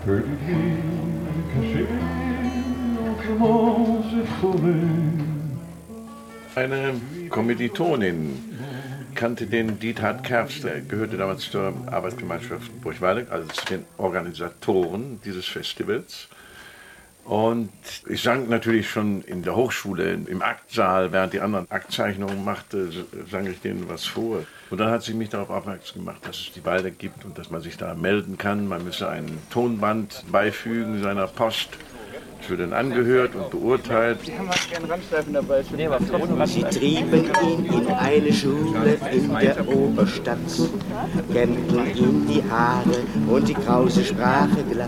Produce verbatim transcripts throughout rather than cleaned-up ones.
Eine Kommilitonin kannte den Diethard Kerbst, der gehörte damals zur Arbeitsgemeinschaft Burgwaldeck, also zu den Organisatoren dieses Festivals. Und ich sang natürlich schon in der Hochschule, im Aktsaal, während die anderen Aktzeichnungen machte, sang ich denen was vor. Und dann hat sie mich darauf aufmerksam gemacht, dass es die Waldeck gibt und dass man sich da melden kann. Man müsse ein Tonband beifügen seiner Post. Es wird dann angehört und beurteilt. Sie trieben ihn in eine Schule in der Oberstadt, kämmten ihm die Haare und die krause Sprache glatt.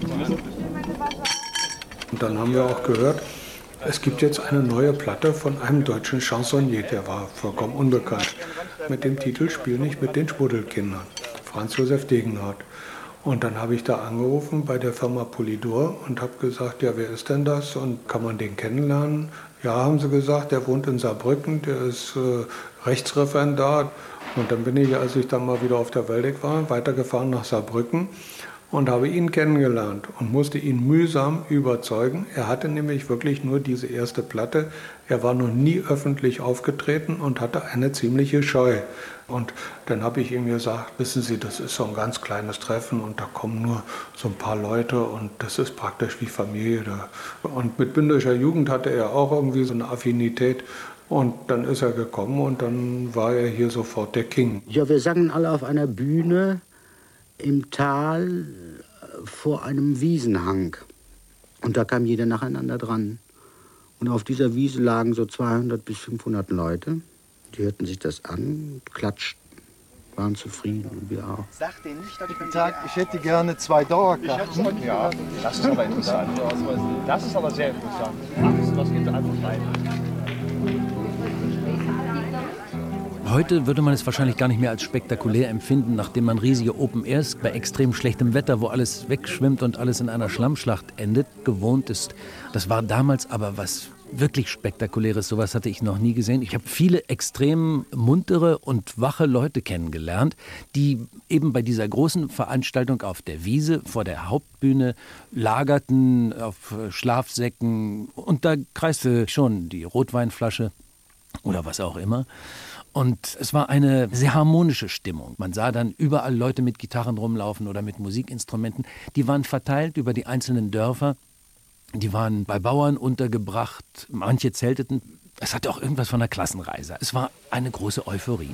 Und dann haben wir auch gehört, es gibt jetzt eine neue Platte von einem deutschen Chansonnier, der war vollkommen unbekannt, mit dem Titel Spiel nicht mit den Schmuddelkindern, Franz Josef Degenhardt. Und dann habe ich da angerufen bei der Firma Polydor und habe gesagt, ja, wer ist denn das und kann man den kennenlernen? Ja, haben sie gesagt, der wohnt in Saarbrücken, der ist äh, Rechtsreferendar. Und dann bin ich, als ich dann mal wieder auf der Waldeck war, weitergefahren nach Saarbrücken und habe ihn kennengelernt und musste ihn mühsam überzeugen. Er hatte nämlich wirklich nur diese erste Platte. Er war noch nie öffentlich aufgetreten und hatte eine ziemliche Scheu. Und dann habe ich ihm gesagt, wissen Sie, das ist so ein ganz kleines Treffen und da kommen nur so ein paar Leute und das ist praktisch wie Familie. Und mit bündischer Jugend hatte er auch irgendwie so eine Affinität. Und dann ist er gekommen und dann war er hier sofort der King. Ja, wir sangen alle auf einer Bühne im Tal vor einem Wiesenhang. Und da kam jeder nacheinander dran. Und auf dieser Wiese lagen so zweihundert bis fünfhundert Leute. Die hörten sich das an, klatschten, waren zufrieden und wir auch. Sag denen nicht, dass ich Tag, ich hätte gerne zwei Dauerkarten. Ja, das ist aber interessant. Das ist aber sehr interessant. Das, das geht einfach rein. Heute würde man es wahrscheinlich gar nicht mehr als spektakulär empfinden, nachdem man riesige Open Airs bei extrem schlechtem Wetter, wo alles wegschwimmt und alles in einer Schlammschlacht endet, gewohnt ist. Das war damals aber was wirklich Spektakuläres. Sowas hatte ich noch nie gesehen. Ich habe viele extrem muntere und wache Leute kennengelernt, die eben bei dieser großen Veranstaltung auf der Wiese vor der Hauptbühne lagerten auf Schlafsäcken und da kreiste schon die Rotweinflasche oder was auch immer. Und es war eine sehr harmonische Stimmung. Man sah dann überall Leute mit Gitarren rumlaufen oder mit Musikinstrumenten. Die waren verteilt über die einzelnen Dörfer. Die waren bei Bauern untergebracht. Manche zelteten. Es hatte auch irgendwas von einer Klassenreise. Es war eine große Euphorie.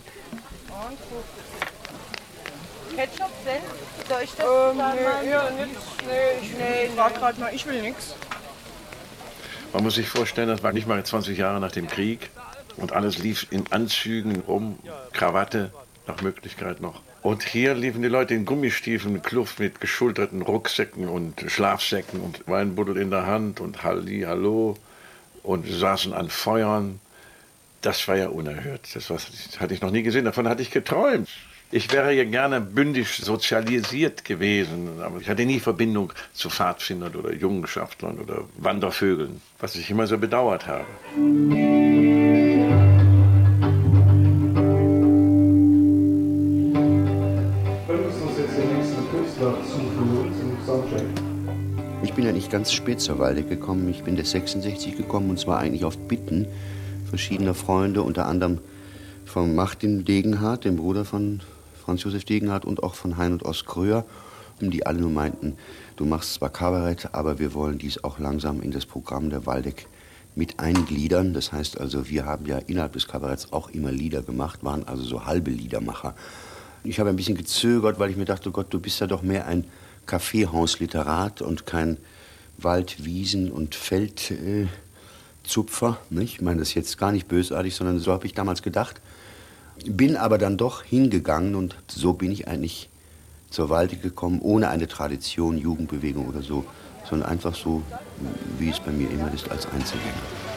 Ketchup, Senf? Soll ich das ähm, sagen? Nee, ja, nix. Nee, ich, nee, ich frag grad mal, ich will nix. Man muss sich vorstellen, das war nicht mal zwanzig Jahre nach dem Krieg. Und alles lief in Anzügen rum, Krawatte, nach Möglichkeit noch. Und hier liefen die Leute in Gummistiefeln, Kluft mit geschulterten Rucksäcken und Schlafsäcken und Weinbuddel in der Hand und Halli, Hallo und saßen an Feuern. Das war ja unerhört. Das war, das hatte ich noch nie gesehen. Davon hatte ich geträumt. Ich wäre ja gerne bündisch sozialisiert gewesen, aber ich hatte nie Verbindung zu Pfadfindern oder Jungenschaftlern oder Wandervögeln, was ich immer so bedauert habe. Ich bin ja nicht ganz spät zur Waldeck gekommen. Ich bin der sechsundsechzig gekommen und zwar eigentlich auf Bitten verschiedener Freunde, unter anderem von Martin Degenhardt, dem Bruder von Franz Josef Degenhardt und auch von Hein und Ost Kröhr, die alle nur meinten, du machst zwar Kabarett, aber wir wollen dies auch langsam in das Programm der Waldeck mit eingliedern. Das heißt also, wir haben ja innerhalb des Kabaretts auch immer Lieder gemacht, waren also so halbe Liedermacher. Ich habe ein bisschen gezögert, weil ich mir dachte, Gott, du bist ja doch mehr ein Kaffeehausliterat und kein Wald-, Wiesen- und Feldzupfer. Äh, ich meine das jetzt gar nicht bösartig, sondern so habe ich damals gedacht. Bin aber dann doch hingegangen und so bin ich eigentlich zur Waldeck gekommen, ohne eine Tradition, Jugendbewegung oder so, sondern einfach so, wie es bei mir immer ist, als Einzelgänger.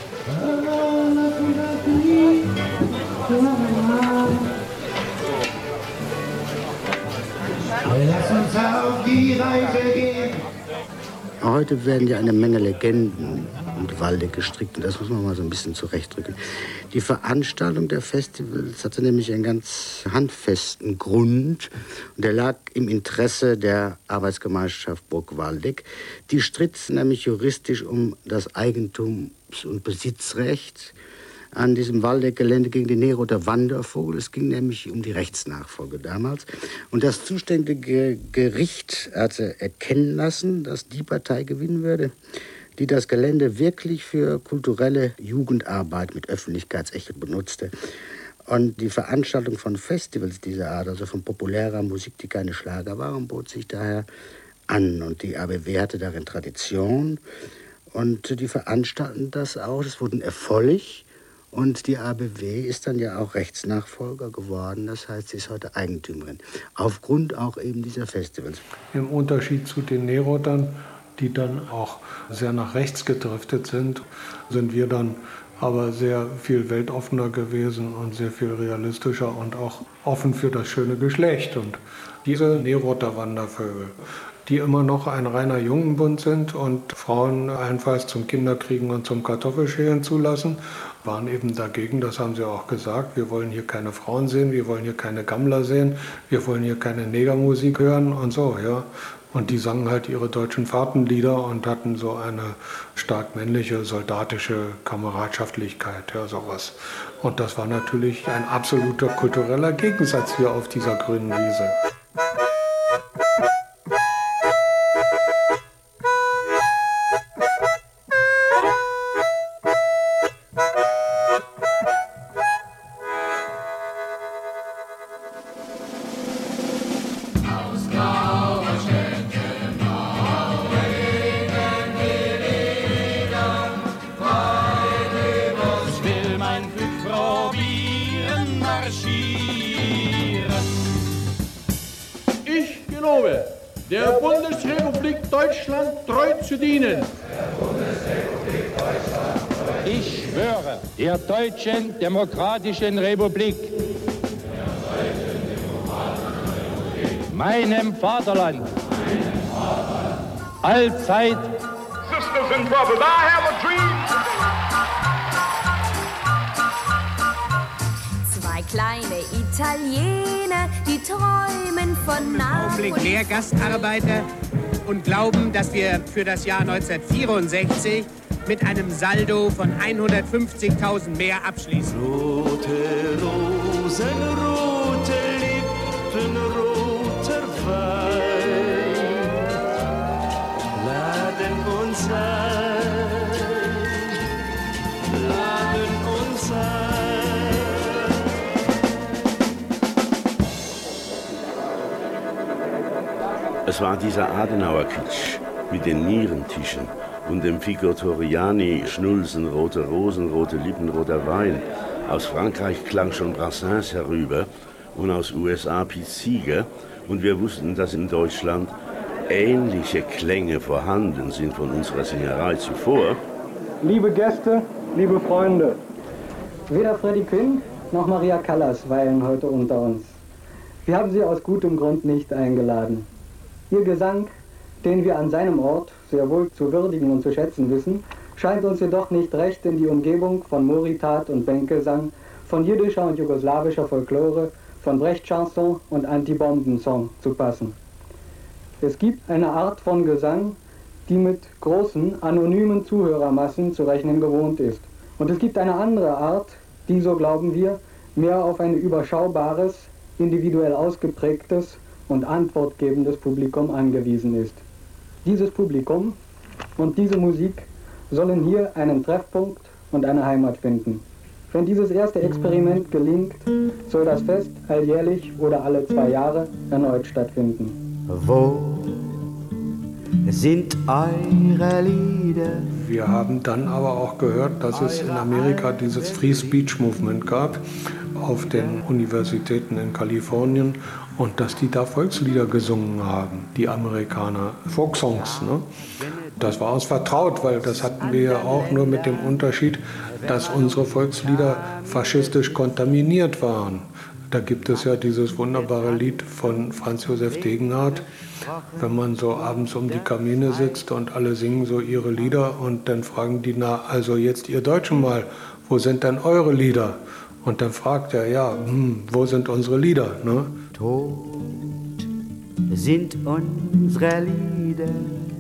Lass uns auf die Reise gehen. Heute werden ja eine Menge Legenden und Waldeck gestrickt. Und das muss man mal so ein bisschen zurechtrücken. Die Veranstaltung der Festivals hatte nämlich einen ganz handfesten Grund. Und der lag im Interesse der Arbeitsgemeinschaft Burg Waldeck. Die stritt nämlich juristisch um das Eigentums- und Besitzrecht an diesem Waldeck-Gelände gegen den Neroter Wandervogel. Es ging nämlich um die Rechtsnachfolge damals. Und das zuständige Gericht hatte erkennen lassen, dass die Partei gewinnen würde, die das Gelände wirklich für kulturelle Jugendarbeit mit Öffentlichkeitsecho benutzte. Und die Veranstaltung von Festivals dieser Art, also von populärer Musik, die keine Schlager waren, bot sich daher an. Und die A B W hatte darin Tradition. Und die veranstalten das auch. Es wurde ein Erfolg. Und die A B W ist dann ja auch Rechtsnachfolger geworden. Das heißt, sie ist heute Eigentümerin. Aufgrund auch eben dieser Festivals. Im Unterschied zu den Nerotern, die dann auch sehr nach rechts gedriftet sind, sind wir dann aber sehr viel weltoffener gewesen und sehr viel realistischer und auch offen für das schöne Geschlecht. Und diese Neroter Wandervögel, die immer noch ein reiner Jungenbund sind und Frauen allenfalls zum Kinderkriegen und zum Kartoffelschälen zulassen, waren eben dagegen, das haben sie auch gesagt, wir wollen hier keine Frauen sehen, wir wollen hier keine Gammler sehen, wir wollen hier keine Negermusik hören und so, ja. Und die sangen halt ihre deutschen Fahrtenlieder und hatten so eine stark männliche, soldatische Kameradschaftlichkeit, ja, sowas. Und das war natürlich ein absoluter kultureller Gegensatz hier auf dieser grünen Wiese. Der Bundesrepublik Deutschland treu zu dienen. Ich schwöre der Deutschen Demokratischen Republik, meinem Vaterland, allzeit. Sisters and brothers, I have a dream. Zwei kleine Italiener, die träumen von Napoli. Augenblick Lehrgastarbeiter und glauben, dass wir für das Jahr neunzehnhundertvierundsechzig mit einem Saldo von hundertfünfzigtausend mehr abschließen. Rote Rosen, rote Lippen, roter Wein laden uns ein, laden uns ein. Es war dieser Adenauer-Kitsch mit den Nierentischen und dem Fico Toriani, Schnulzen, rote Rosen, rote Lippen, roter Wein. Aus Frankreich klang schon Brassens herüber und aus U S A Pete Seeger. Und wir wussten, dass in Deutschland ähnliche Klänge vorhanden sind von unserer Singerei zuvor. Liebe Gäste, liebe Freunde, weder Freddie Quinn noch Maria Callas weilen heute unter uns. Wir haben sie aus gutem Grund nicht eingeladen. Ihr Gesang, den wir an seinem Ort sehr wohl zu würdigen und zu schätzen wissen, scheint uns jedoch nicht recht in die Umgebung von Moritat und Bänkgesang, von jiddischer und jugoslawischer Folklore, von Brecht-Chanson und Anti-Bomben-Song zu passen. Es gibt eine Art von Gesang, die mit großen, anonymen Zuhörermassen zu rechnen gewohnt ist. Und es gibt eine andere Art, die, so glauben wir, mehr auf ein überschaubares, individuell ausgeprägtes und antwortgebendes Publikum angewiesen ist. Dieses Publikum und diese Musik sollen hier einen Treffpunkt und eine Heimat finden. Wenn dieses erste Experiment gelingt, soll das Fest alljährlich oder alle zwei Jahre erneut stattfinden. Wo sind eure Lieder? Wir haben dann aber auch gehört, dass es in Amerika dieses Free Speech Movement gab auf den Universitäten in Kalifornien und dass die da Volkslieder gesungen haben, die Amerikaner, Folksongs. Ne? Das war uns vertraut, weil das hatten wir ja auch, nur mit dem Unterschied, dass unsere Volkslieder faschistisch kontaminiert waren. Da gibt es ja dieses wunderbare Lied von Franz Josef Degenhardt, wenn man so abends um die Kamine sitzt und alle singen so ihre Lieder und dann fragen die, na, also jetzt ihr Deutschen mal, wo sind denn eure Lieder? Und dann fragt er, ja, hm, wo sind unsere Lieder? Ne? Tot sind unsere Lieder,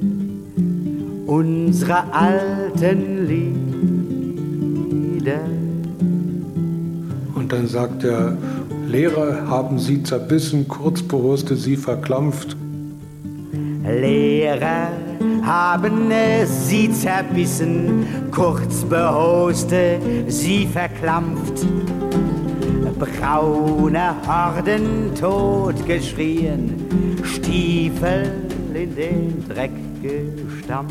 unsere alten Lieder. Und dann sagt der Lehrer, haben sie zerbissen, Kurzbehoste sie verklampft. Lehrer haben sie zerbissen, Kurzbehoste sie verklampft. Braune Horden totgeschrien, Stiefel in den Dreck gestampft.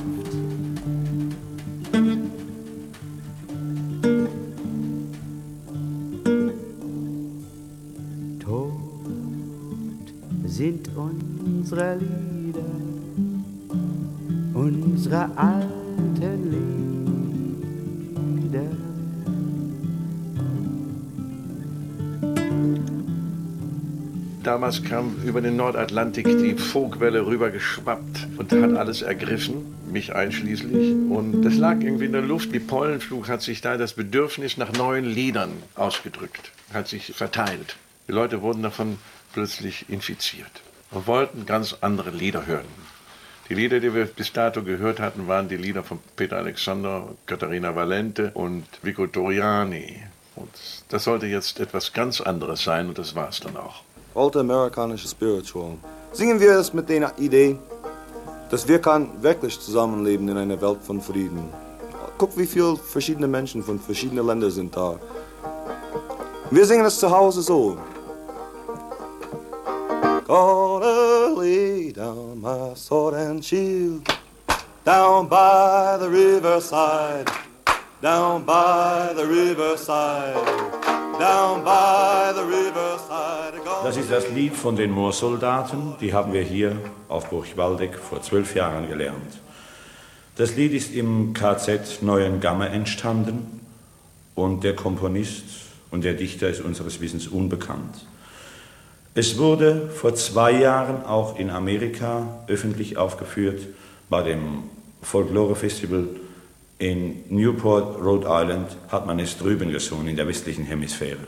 Sind unsere Lieder, unsere alten Lieder. Damals kam über den Nordatlantik die Fogwelle rübergeschwappt und hat alles ergriffen, mich einschließlich. Und das lag irgendwie in der Luft. Die Pollenflug hat sich da das Bedürfnis nach neuen Liedern ausgedrückt, hat sich verteilt. Die Leute wurden davon plötzlich infiziert und wollten ganz andere Lieder hören. Die Lieder, die wir bis dato gehört hatten, waren die Lieder von Peter Alexander, Katharina Valente und Vico Toriani. Und das sollte jetzt etwas ganz anderes sein und das war es dann auch. Alte amerikanische Spiritual. Singen wir es mit der Idee, dass wir kann wirklich zusammenleben in einer Welt von Frieden. Guck, wie viele verschiedene Menschen von verschiedenen Ländern sind da. Wir singen es zu Hause so. Gonna lay down my sword and shield, down by the riverside, down by the riverside, down by the riverside. Das ist das Lied von den Moorsoldaten, die haben wir hier auf Burg Waldeck vor zwölf Jahren gelernt. Das Lied ist im K Z Neuengamme entstanden und der Komponist und der Dichter ist unseres Wissens unbekannt. Es wurde vor zwei Jahren auch in Amerika öffentlich aufgeführt bei dem Folklore Festival in Newport, Rhode Island, hat man es drüben gesungen, in der westlichen Hemisphäre.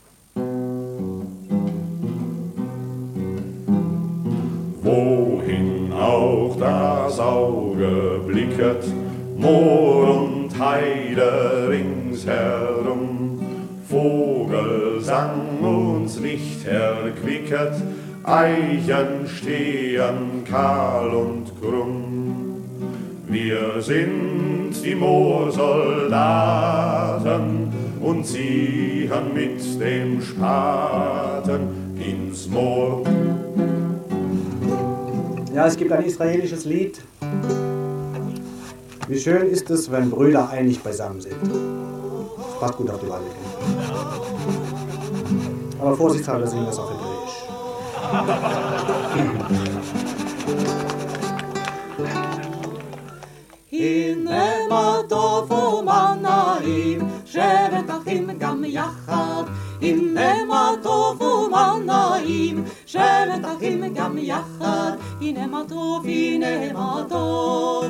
Wohin auch das Auge blicket, Moor und Heide ringsherum, Vogelsang uns nicht erquicket, Eichen stehen kahl und krumm. Wir sind die Moorsoldaten und ziehen mit dem Spaten ins Moor. Ja, es gibt ein israelisches Lied. Wie schön ist es, wenn Brüder einig beisammen sind. Das passt gut auf die Waldeck. Aber vorsichtshalber singen wir es auf Hebräisch. הנה מה טוב ומה נעים, שבת אחים גם יחד. הנה מה טוב ומה נעים, שבת אחים גם יחד. הנה מה טוב, הנה מה טוב,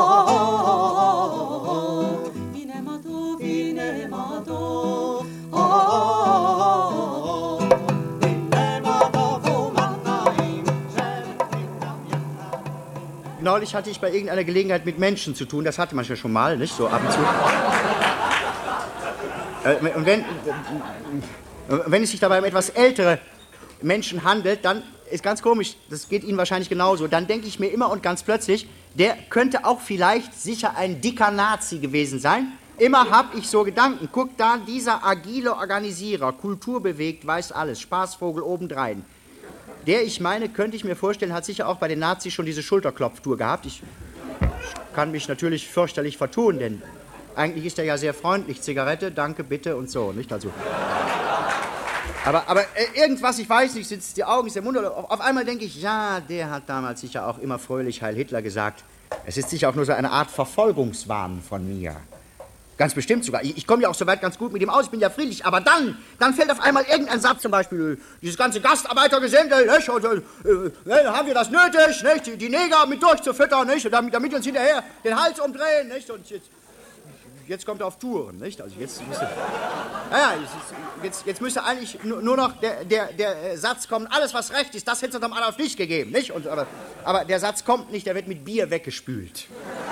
הנה מה טוב, הנה מה טוב, Neulich hatte ich bei irgendeiner Gelegenheit mit Menschen zu tun, das hatte man ja schon mal, nicht? So ab und zu. Und wenn, wenn es sich dabei um etwas ältere Menschen handelt, dann ist ganz komisch, das geht Ihnen wahrscheinlich genauso, dann denke ich mir immer und ganz plötzlich, der könnte auch vielleicht sicher ein dicker Nazi gewesen sein. Immer habe ich so Gedanken. Guck da, dieser agile Organisierer, kulturbewegt, weiß alles, Spaßvogel obendrein. Der, ich meine, könnte ich mir vorstellen, hat sicher auch bei den Nazis schon diese Schulterklopftour gehabt. Ich, ich kann mich natürlich fürchterlich vertun, denn eigentlich ist er ja sehr freundlich. Zigarette, danke, bitte und so, nicht? Also. Aber, aber äh, irgendwas, ich weiß nicht, sind es die Augen, ist der Mund, oder auf, auf einmal denke ich, ja, der hat damals sicher auch immer fröhlich Heil Hitler gesagt. Es ist sicher auch nur so eine Art Verfolgungswahn von mir. Ganz bestimmt sogar. Ich, ich komme ja auch soweit ganz gut mit ihm aus, ich bin ja friedlich. Aber dann, dann fällt auf einmal irgendein Satz, zum Beispiel, dieses ganze Gastarbeitergesindel, nicht? Und, äh, äh, haben wir das nötig, nicht? Die, die Neger mit durchzufüttern, nicht? Und damit, damit uns hinterher den Hals umdrehen, nicht? Und jetzt, jetzt kommt er auf Touren, nicht? Also jetzt müsste, ja, jetzt, jetzt müsste eigentlich nur, nur noch der, der, der Satz kommen, alles was recht ist, das hätte es dem Adolf nicht gegeben, nicht? Und, aber, aber der Satz kommt nicht, der wird mit Bier weggespült.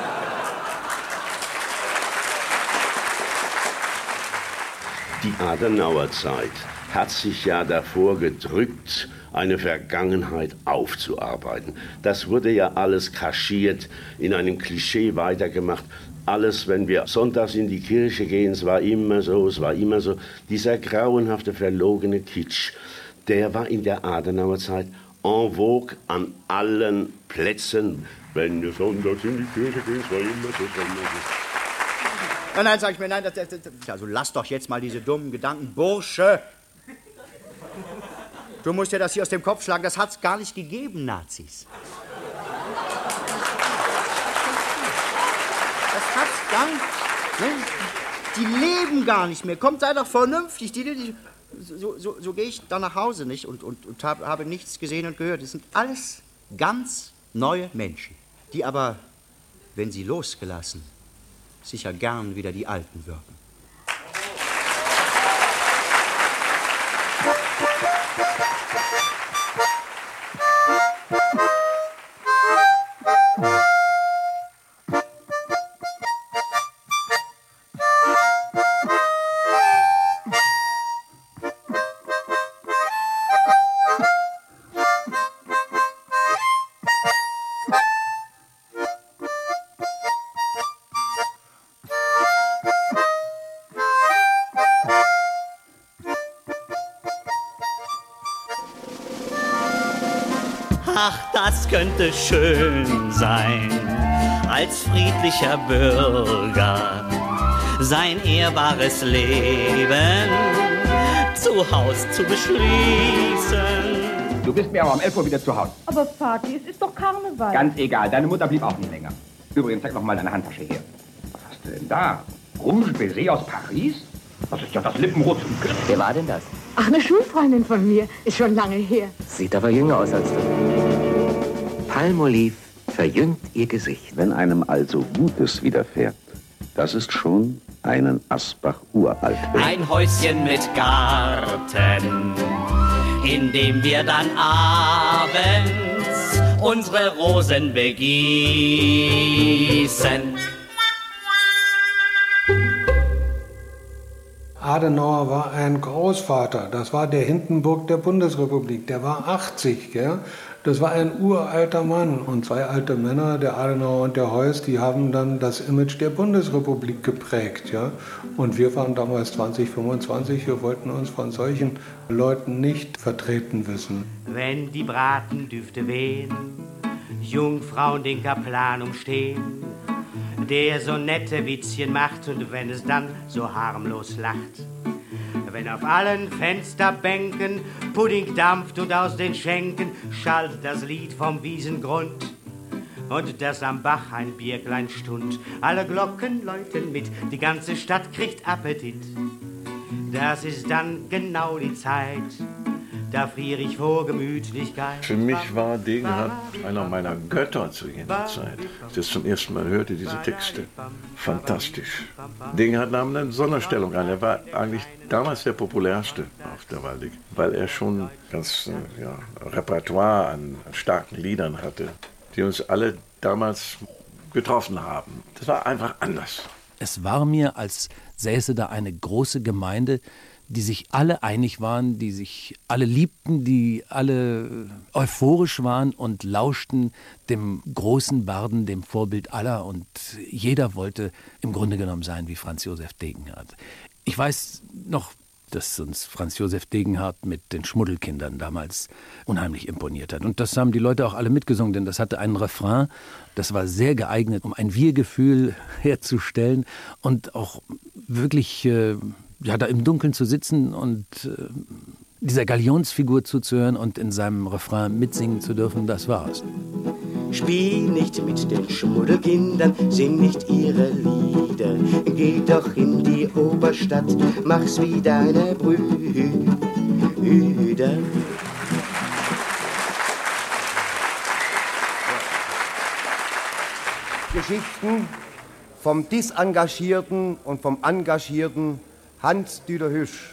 Die Adenauerzeit hat sich ja davor gedrückt, eine Vergangenheit aufzuarbeiten. Das wurde ja alles kaschiert, in einem Klischee weitergemacht. Alles, wenn wir sonntags in die Kirche gehen, es war immer so, es war immer so. Dieser grauenhafte, verlogene Kitsch, der war in der Adenauerzeit en vogue an allen Plätzen. Wenn wir sonntags in die Kirche gehen, es war immer so, es war immer so. Nein, nein, sag ich mir, nein, das, das, das, also lass doch jetzt mal diese dummen Gedanken. Bursche! Du musst dir das hier aus dem Kopf schlagen, das hat's gar nicht gegeben, Nazis. Das hat's gar nicht. Ne? Die leben gar nicht mehr. Kommt, sei doch vernünftig. Die, die, die, so so, so gehe ich dann nach Hause, nicht? Und, und, und hab, habe nichts gesehen und gehört. Das sind alles ganz neue Menschen, die aber, wenn sie losgelassen, sicher gern wieder die Alten wirken. Ach, das könnte schön sein, als friedlicher Bürger sein ehrbares Leben zu Haus zu beschließen. Du bist mir aber um elf Uhr wieder zu Hause. Aber Vati, es ist doch Karneval. Ganz egal, deine Mutter blieb auch nicht länger. Übrigens, zeig noch mal deine Handtasche her. Was hast du denn da? Rouge Baiser aus Paris? Das ist ja das Lippenrot zum Glück. Wer war denn das? Ach, eine Schulfreundin von mir. Ist schon lange her. Sieht aber jünger aus als du. Palmolive verjüngt ihr Gesicht. Wenn einem also Gutes widerfährt, das ist schon einen Asbach uralt. Ein Häuschen mit Garten, in dem wir dann abends unsere Rosen begießen. Adenauer war ein Großvater, das war der Hindenburg der Bundesrepublik, der war achtzig, gell? Das war ein uralter Mann und zwei alte Männer, der Adenauer und der Heuss, die haben dann das Image der Bundesrepublik geprägt, ja? Und wir waren damals zwanzig, fünfundzwanzig, wir wollten uns von solchen Leuten nicht vertreten wissen. Wenn die Bratendüfte wehen, Jungfrauen den Kaplan umstehen, der so nette Witzchen macht und wenn es dann so harmlos lacht. Wenn auf allen Fensterbänken Pudding dampft und aus den Schenken schallt das Lied vom Wiesengrund. Und dass am Bach ein Bierglein stund, alle Glocken läuten mit, die ganze Stadt kriegt Appetit. Das ist dann genau die Zeit, da friere ich vor Gemütlichkeit. Für mich war Degenhardt einer meiner Götter zu jener Zeit. Als ich das zum ersten Mal hörte, diese Texte. Fantastisch. Degenhardt nahm eine Sonderstellung an. Er war eigentlich damals der populärste auf der Waldeck, weil er schon ganz ja, Repertoire an starken Liedern hatte, die uns alle damals getroffen haben. Das war einfach anders. Es war mir, als säße da eine große Gemeinde, die sich alle einig waren, die sich alle liebten, die alle euphorisch waren und lauschten dem großen Barden, dem Vorbild aller. Und jeder wollte im Grunde genommen sein wie Franz Josef Degenhardt. Ich weiß noch, dass uns Franz Josef Degenhardt mit den Schmuddelkindern damals unheimlich imponiert hat. Und das haben die Leute auch alle mitgesungen, denn das hatte einen Refrain, das war sehr geeignet, um ein Wir-Gefühl herzustellen und auch wirklich äh, ja, da im Dunkeln zu sitzen und äh, dieser Galionsfigur zuzuhören und in seinem Refrain mitsingen zu dürfen, das war's. Spiel nicht mit den Schmuddelkindern, sing nicht ihre Lieder. Geh doch in die Oberstadt, mach's wie deine Brüder. Geschichten vom disengagierten und vom engagierten Hans-Dieter Hüsch.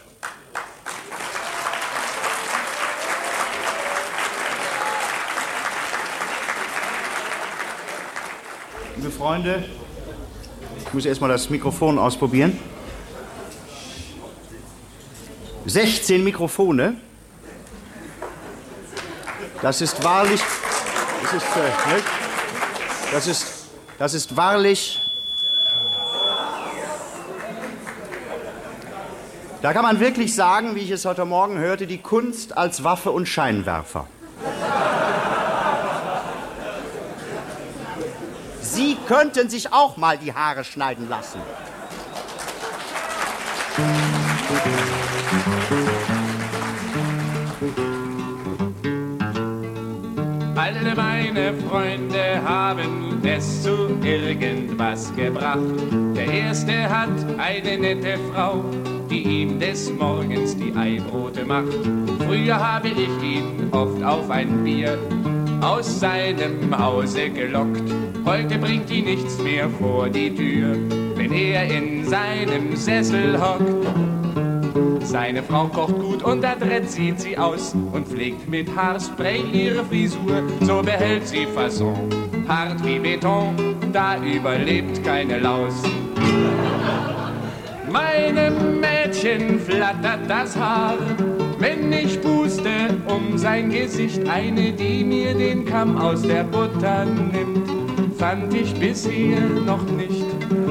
Liebe Freunde, ich muss erst mal das Mikrofon ausprobieren. sechzehn Mikrofone. Das ist wahrlich, das ist, äh, ne? das ist, das ist wahrlich, da kann man wirklich sagen, wie ich es heute Morgen hörte, die Kunst als Waffe und Scheinwerfer. Sie könnten sich auch mal die Haare schneiden lassen. Alle meine Freunde haben es zu irgendwas gebracht. Der erste hat eine nette Frau, die ihm des Morgens die Eibrote macht. Früher habe ich ihn oft auf ein Bier aus seinem Hause gelockt. Heute bringt ihn nichts mehr vor die Tür, wenn er in seinem Sessel hockt. Seine Frau kocht gut und adrett sieht sie aus und pflegt mit Haarspray ihre Frisur. So behält sie Fasson, hart wie Beton, da überlebt keine Laus. Meinem Mädchen flattert das Haar, wenn ich puste um sein Gesicht. Eine, die mir den Kamm aus der Butter nimmt, fand ich bisher noch nicht.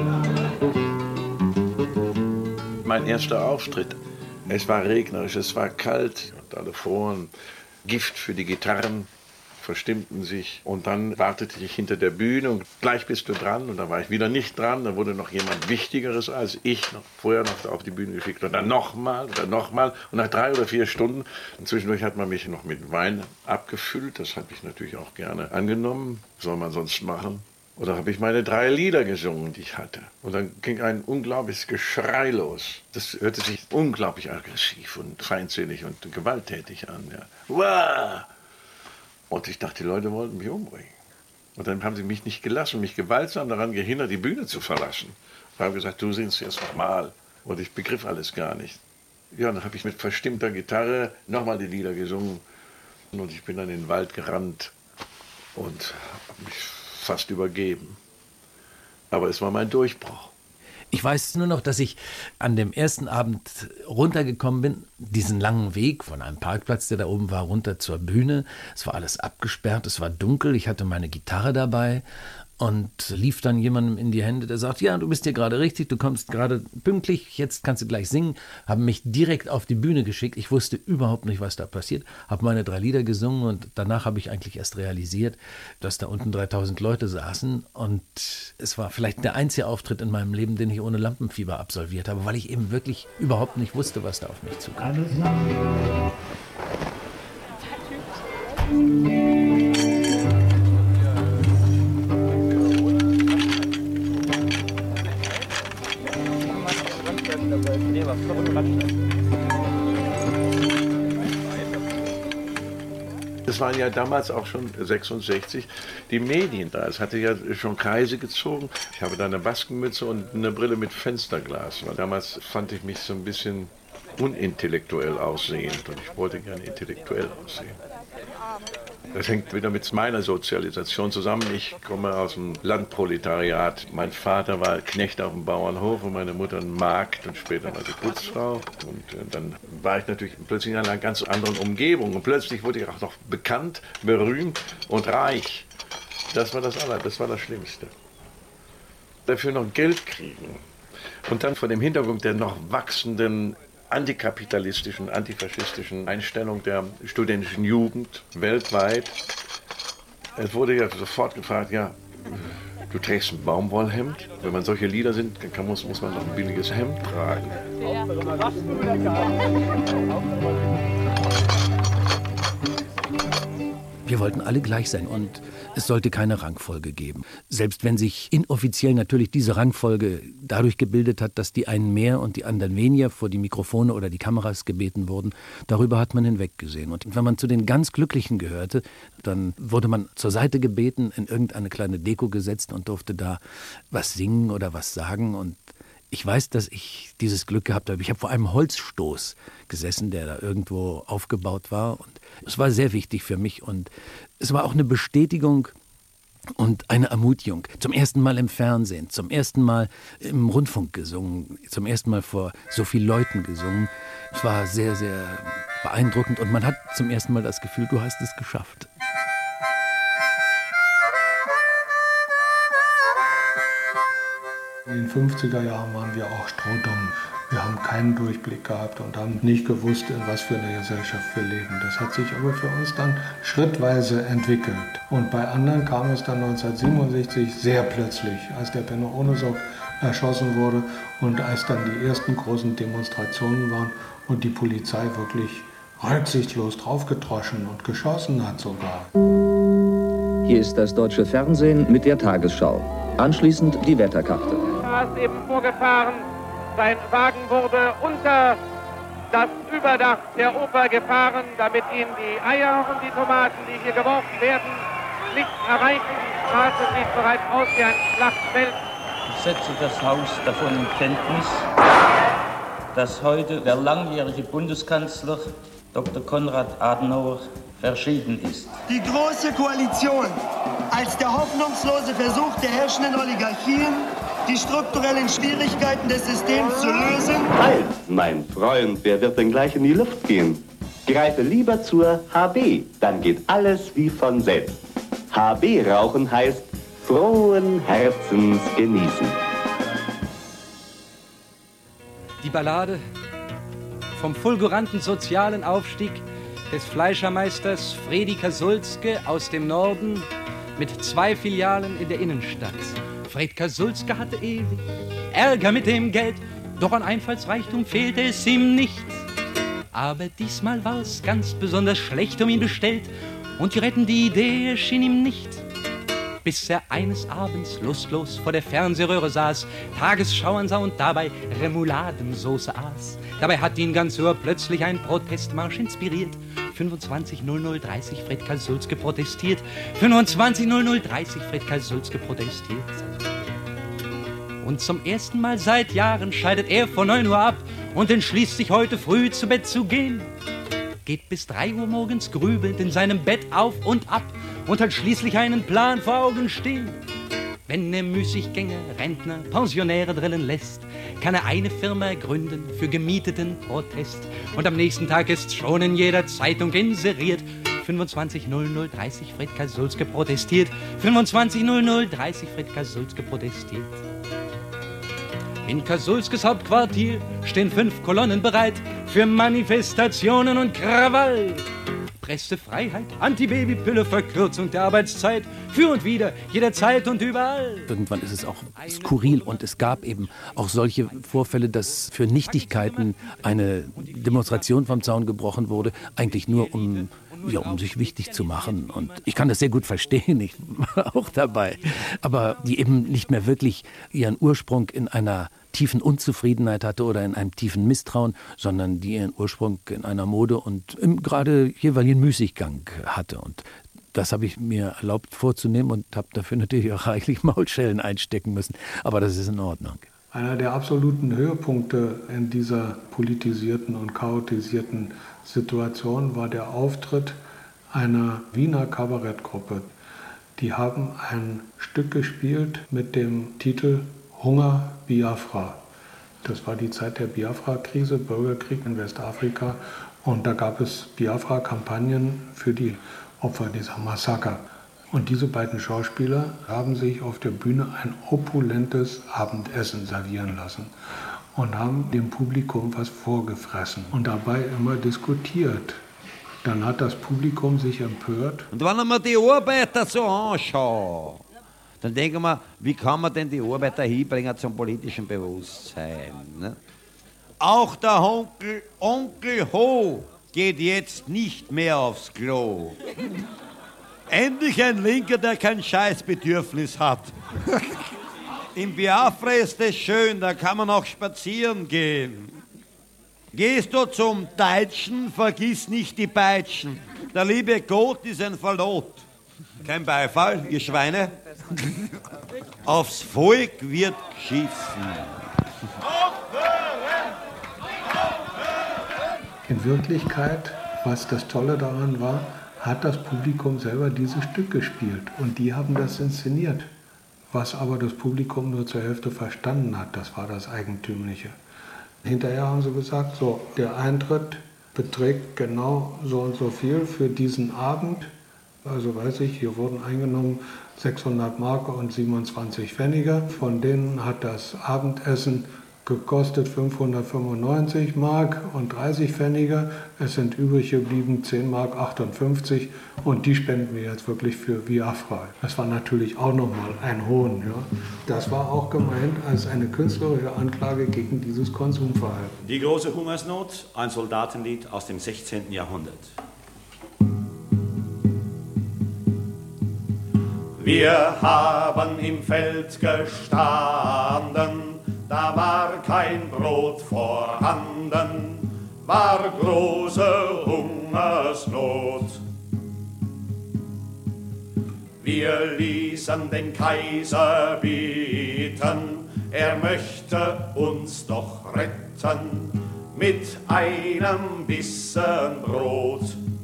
Mein erster Auftritt. Es war regnerisch, es war kalt und alle froren. Gift für die Gitarren verstimmten sich. Und dann wartete ich hinter der Bühne und gleich bist du dran. Und da war ich wieder nicht dran. Da wurde noch jemand Wichtigeres als ich noch vorher noch auf die Bühne geschickt. Und dann nochmal oder nochmal. Und nach drei oder vier Stunden, und zwischendurch hat man mich noch mit Wein abgefüllt. Das habe ich natürlich auch gerne angenommen. Was soll man sonst machen? Oder habe ich meine drei Lieder gesungen, die ich hatte. Und dann ging ein unglaubliches Geschrei los. Das hörte sich unglaublich aggressiv und feindselig und gewalttätig an. Ja. Wow! Und ich dachte, die Leute wollten mich umbringen. Und dann haben sie mich nicht gelassen, mich gewaltsam daran gehindert, die Bühne zu verlassen. Ich habe gesagt, du singst jetzt nochmal. Und ich begriff alles gar nicht. Ja, dann habe ich mit verstimmter Gitarre nochmal die Lieder gesungen. Und ich bin dann in den Wald gerannt und habe mich fast übergeben. Aber es war mein Durchbruch. Ich weiß nur noch, dass ich an dem ersten Abend runtergekommen bin, diesen langen Weg von einem Parkplatz, der da oben war, runter zur Bühne. Es war alles abgesperrt, es war dunkel, ich hatte meine Gitarre dabei und lief dann jemandem in die Hände, der sagt, ja, du bist hier gerade richtig, du kommst gerade pünktlich, jetzt kannst du gleich singen. Haben mich direkt auf die Bühne geschickt. Ich wusste überhaupt nicht, was da passiert. Habe meine drei Lieder gesungen und danach habe ich eigentlich erst realisiert, dass da unten dreitausend Leute saßen und es war vielleicht der einzige Auftritt in meinem Leben, den ich ohne Lampenfieber absolviert habe, weil ich eben wirklich überhaupt nicht wusste, was da auf mich zukam. Es waren ja damals auch schon sechsundsechzig die Medien da. Es hatte ja schon Kreise gezogen. Ich habe da eine Baskenmütze und eine Brille mit Fensterglas. Damals fand ich mich so ein bisschen unintellektuell aussehend und ich wollte gerne intellektuell aussehen. Das hängt wieder mit meiner Sozialisation zusammen. Ich komme aus dem Landproletariat. Mein Vater war Knecht auf dem Bauernhof und meine Mutter ein Magd und später mal die Putzfrau. Und äh, dann war ich natürlich plötzlich in einer ganz anderen Umgebung. Und plötzlich wurde ich auch noch bekannt, berühmt und reich. Das war das Aller, das war das Schlimmste. Dafür noch Geld kriegen. Und dann vor dem Hintergrund der noch wachsenden antikapitalistischen, antifaschistischen Einstellung der studentischen Jugend weltweit. Es wurde ja sofort gefragt, ja, du trägst ein Baumwollhemd. Wenn man solche Lieder singt, dann muss, muss man noch ein billiges Hemd tragen. Wir wollten alle gleich sein und es sollte keine Rangfolge geben. Selbst wenn sich inoffiziell natürlich diese Rangfolge dadurch gebildet hat, dass die einen mehr und die anderen weniger vor die Mikrofone oder die Kameras gebeten wurden, darüber hat man hinweggesehen. Und wenn man zu den ganz Glücklichen gehörte, dann wurde man zur Seite gebeten, in irgendeine kleine Deko gesetzt und durfte da was singen oder was sagen. Und ich weiß, dass ich dieses Glück gehabt habe. Ich habe vor einem Holzstoß gesessen, der da irgendwo aufgebaut war. Und es war sehr wichtig für mich. Und es war auch eine Bestätigung und eine Ermutigung. Zum ersten Mal im Fernsehen, zum ersten Mal im Rundfunk gesungen, zum ersten Mal vor so vielen Leuten gesungen. Es war sehr, sehr beeindruckend. Und man hat zum ersten Mal das Gefühl, du hast es geschafft. In den fünfziger Jahren waren wir auch strohdumm. Wir haben keinen Durchblick gehabt und haben nicht gewusst, in was für einer Gesellschaft wir leben. Das hat sich aber für uns dann schrittweise entwickelt. Und bei anderen kam es dann neunzehnhundertsiebenundsechzig sehr plötzlich, als der Benno Ohnesorg erschossen wurde und als dann die ersten großen Demonstrationen waren und die Polizei wirklich rücksichtslos draufgedroschen und geschossen hat sogar. Hier ist das deutsche Fernsehen mit der Tagesschau. Anschließend die Wetterkarte. Er ist eben vorgefahren. Sein Wagen wurde unter das Überdach der Oper gefahren, damit ihn die Eier und die Tomaten, die hier geworfen werden, nicht erreichen. Die Straße sieht bereits aus wie ein Schlachtfeld. Ich setze das Haus davon in Kenntnis, dass heute der langjährige Bundeskanzler Doktor Konrad Adenauer verschieden ist. Die Große Koalition als der hoffnungslose Versuch der herrschenden Oligarchien, die strukturellen Schwierigkeiten des Systems zu lösen. Halt, mein Freund, wer wird denn gleich in die Luft gehen? Greife lieber zur H B, dann geht alles wie von selbst. H B rauchen heißt frohen Herzens genießen. Die Ballade vom fulguranten sozialen Aufstieg des Fleischermeisters Fredi Kasulske aus dem Norden mit zwei Filialen in der Innenstadt. Fred Kasulske hatte ewig Ärger mit dem Geld, doch an Einfallsreichtum fehlte es ihm nicht. Aber diesmal war es ganz besonders schlecht um ihn bestellt und die rettende Idee erschien ihm nicht. Bis er eines Abends lustlos vor der Fernsehröhre saß, Tagesschau ansah und dabei Remouladensoße aß. Dabei hat ihn ganz urplötzlich ein Protestmarsch inspiriert. fünfundzwanzig null null dreißig Fred Kasulske protestiert. fünfundzwanzig null null dreißig Fred Kasulske protestiert. Und zum ersten Mal seit Jahren scheidet er vor neun Uhr ab und entschließt sich heute früh zu Bett zu gehen. Geht bis drei Uhr morgens grübelnd in seinem Bett auf und ab und hat schließlich einen Plan vor Augen stehen. Wenn er Müßiggänger, Rentner, Pensionäre drillen lässt, kann er eine Firma gründen für gemieteten Protest. Und am nächsten Tag ist schon in jeder Zeitung inseriert: fünfundzwanzig null null dreißig Fred Kasulske protestiert. fünfundzwanzig null null dreißig Fred Kasulske protestiert. In Kasulskes Hauptquartier stehen fünf Kolonnen bereit für Manifestationen und Krawall. Pressefreiheit, Antibabypille, Verkürzung der Arbeitszeit, für und wieder, jederzeit und überall. Irgendwann ist es auch skurril und es gab eben auch solche Vorfälle, dass für Nichtigkeiten eine Demonstration vom Zaun gebrochen wurde, eigentlich nur um, ja, um sich wichtig zu machen. Und ich kann das sehr gut verstehen, ich war auch dabei. Aber die eben nicht mehr wirklich ihren Ursprung in einer tiefen Unzufriedenheit hatte oder in einem tiefen Misstrauen, sondern die ihren Ursprung in einer Mode und im gerade jeweiligen Müßiggang hatte. Und das habe ich mir erlaubt vorzunehmen und habe dafür natürlich auch reichlich Maulschellen einstecken müssen. Aber das ist in Ordnung. Einer der absoluten Höhepunkte in dieser politisierten und chaotisierten Situation war der Auftritt einer Wiener Kabarettgruppe. Die haben ein Stück gespielt mit dem Titel Hunger Biafra. Das war die Zeit der Biafra-Krise, Bürgerkrieg in Westafrika. Und da gab es Biafra-Kampagnen für die Opfer dieser Massaker. Und diese beiden Schauspieler haben sich auf der Bühne ein opulentes Abendessen servieren lassen und haben dem Publikum was vorgefressen und dabei immer diskutiert. Dann hat das Publikum sich empört. Und wenn man die Arbeiter so anschaut, dann denken wir, wie kann man denn die Arbeiter hinbringen zum politischen Bewusstsein? Ne? Auch der Onkel, Onkel Ho geht jetzt nicht mehr aufs Klo. Endlich ein Linker, der kein Scheißbedürfnis hat. In Biafra ist es schön, da kann man auch spazieren gehen. Gehst du zum Deutschen, vergiss nicht die Peitschen. Der liebe Gott ist ein Verlot. Kein Beifall, ihr Schweine. Aufs Volk wird geschissen. In Wirklichkeit, was das Tolle daran war, hat das Publikum selber dieses Stück gespielt und die haben das inszeniert. Was aber das Publikum nur zur Hälfte verstanden hat, das war das Eigentümliche. Hinterher haben sie gesagt, so, der Eintritt beträgt genau so und so viel für diesen Abend. Also weiß ich, hier wurden eingenommen sechshundert Mark und siebenundzwanzig Pfennige. Von denen hat das Abendessen gekostet fünfhundertfünfundneunzig Mark und dreißig Pfennige. Es sind übrig geblieben zehn Mark achtundfünfzig und die spenden wir jetzt wirklich für Biafra. Das war natürlich auch nochmal ein Hohn. Ja. Das war auch gemeint als eine künstlerische Anklage gegen dieses Konsumverhalten. Die große Hungersnot, ein Soldatenlied aus dem sechzehnten Jahrhundert. Wir haben im Feld gestanden, da war kein Brot vorhanden, war große Hungersnot. Wir ließen den Kaiser bitten, er möchte uns doch retten mit einem Bissen Brot.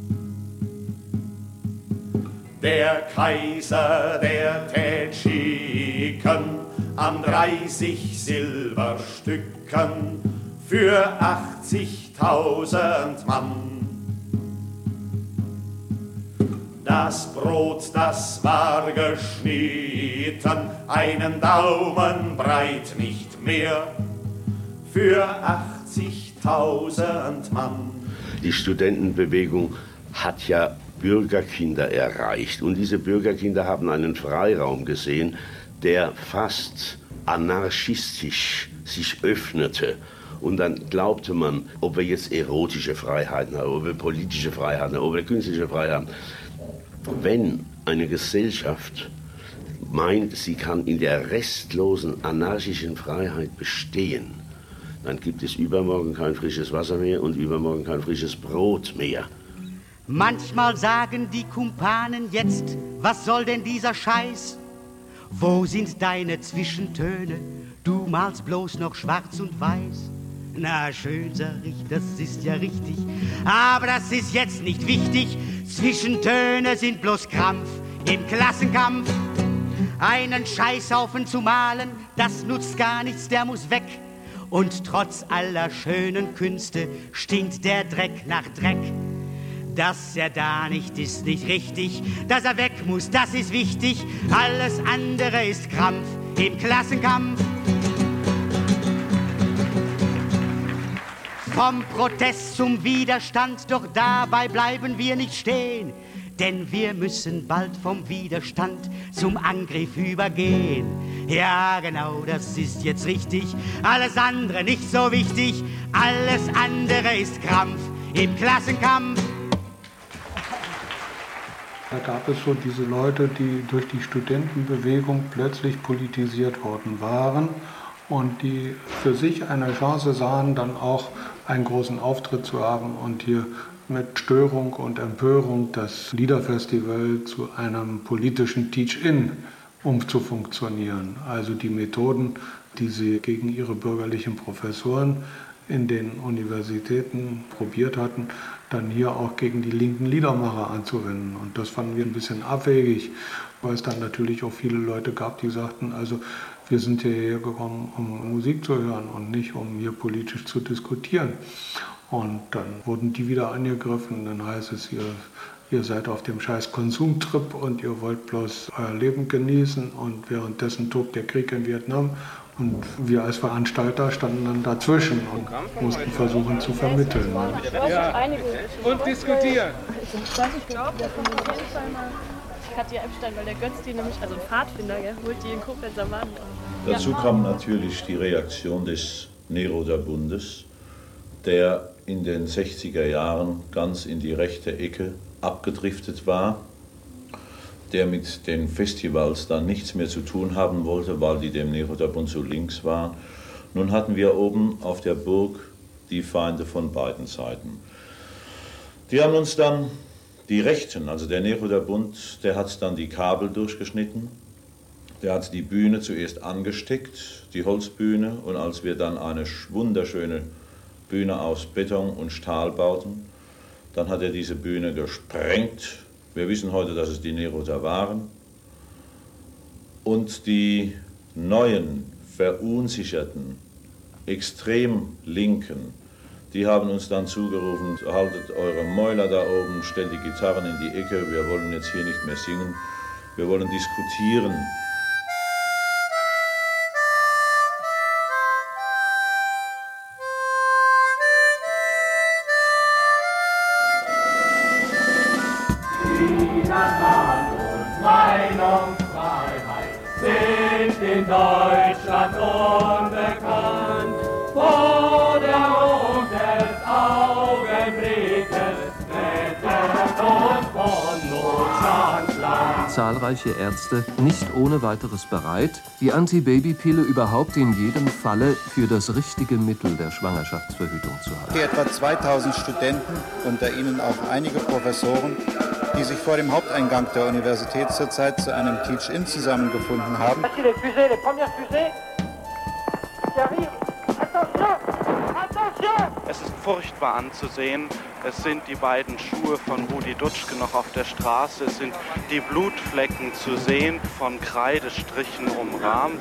Der Kaiser, der tät schicken an dreißig Silberstücken für achtzigtausend Mann. Das Brot, das war geschnitten, einen Daumen breit nicht mehr, für achtzigtausend Mann. Die Studentenbewegung hat ja Bürgerkinder erreicht. Und diese Bürgerkinder haben einen Freiraum gesehen, der fast anarchistisch sich öffnete. Und dann glaubte man, ob wir jetzt erotische Freiheiten haben, ob wir politische Freiheiten haben, ob wir künstliche Freiheiten haben. Wenn eine Gesellschaft meint, sie kann in der restlosen anarchischen Freiheit bestehen, dann gibt es übermorgen kein frisches Wasser mehr und übermorgen kein frisches Brot mehr. Manchmal sagen die Kumpanen jetzt, was soll denn dieser Scheiß? Wo sind deine Zwischentöne? Du malst bloß noch schwarz und weiß. Na schön, sag ich, das ist ja richtig, aber das ist jetzt nicht wichtig. Zwischentöne sind bloß Krampf im Klassenkampf. Einen Scheißhaufen zu malen, das nutzt gar nichts, der muss weg. Und trotz aller schönen Künste stinkt der Dreck nach Dreck. Dass er da nicht ist, nicht richtig, dass er weg muss, das ist wichtig. Alles andere ist Krampf im Klassenkampf. Vom Protest zum Widerstand, doch dabei bleiben wir nicht stehen. Denn wir müssen bald vom Widerstand zum Angriff übergehen. Ja, genau, das ist jetzt richtig, alles andere nicht so wichtig. Alles andere ist Krampf im Klassenkampf. Da gab es so diese Leute, die durch die Studentenbewegung plötzlich politisiert worden waren und die für sich eine Chance sahen, dann auch einen großen Auftritt zu haben und hier mit Störung und Empörung das Liederfestival zu einem politischen Teach-In umzufunktionieren. Also die Methoden, die sie gegen ihre bürgerlichen Professoren in den Universitäten probiert hatten, dann hier auch gegen die linken Liedermacher anzuwenden. Und das fanden wir ein bisschen abwegig, weil es dann natürlich auch viele Leute gab, die sagten, also wir sind hierher gekommen, um Musik zu hören und nicht, um hier politisch zu diskutieren. Und dann wurden die wieder angegriffen, dann heißt es, ihr, ihr seid auf dem scheiß Konsumtrip und ihr wollt bloß euer Leben genießen und währenddessen tobt der Krieg in Vietnam. Und wir als Veranstalter standen dann dazwischen und mussten versuchen zu vermitteln. Ja. Und diskutieren. Ich weiß nicht, wer von mir auf jeden Fall mal Katja Epstein, weil der Götz die nämlich, also ein Pfadfinder, gell, holt die in Koblenzer Mann. Dazu kam natürlich die Reaktion des Neroder-Bundes, der in den sechziger Jahren ganz in die rechte Ecke abgedriftet war. der mit den Festivals dann nichts mehr zu tun haben wollte, weil die dem Neroder Bund zu links waren. Nun hatten wir oben auf der Burg die Feinde von beiden Seiten. Die haben uns dann, die Rechten, also der Neroder Bund, der hat dann die Kabel durchgeschnitten, der hat die Bühne zuerst angesteckt, die Holzbühne, und als wir dann eine wunderschöne Bühne aus Beton und Stahl bauten, dann hat er diese Bühne gesprengt. Wir wissen heute, dass es die Neroder waren. Und die neuen, verunsicherten, extrem Linken, die haben uns dann zugerufen, haltet eure Mäuler da oben, stellt die Gitarren in die Ecke, wir wollen jetzt hier nicht mehr singen, wir wollen diskutieren. Meinungsfreiheit sind in Deutschland unbekannt. Vor der Ruhm des Augenblickes rettet uns von Notlandland. Zahlreiche Ärzte nicht ohne weiteres bereit, die Antibabypille überhaupt in jedem Falle für das richtige Mittel der Schwangerschaftsverhütung zu halten. Die etwa zweitausend Studenten, unter ihnen auch einige Professoren, die sich vor dem Haupteingang der Universität zurzeit zu einem Teach-In zusammengefunden haben. Es ist furchtbar anzusehen. Es sind die beiden Schuhe von Rudi Dutschke noch auf der Straße. Es sind die Blutflecken zu sehen, von Kreidestrichen umrahmt.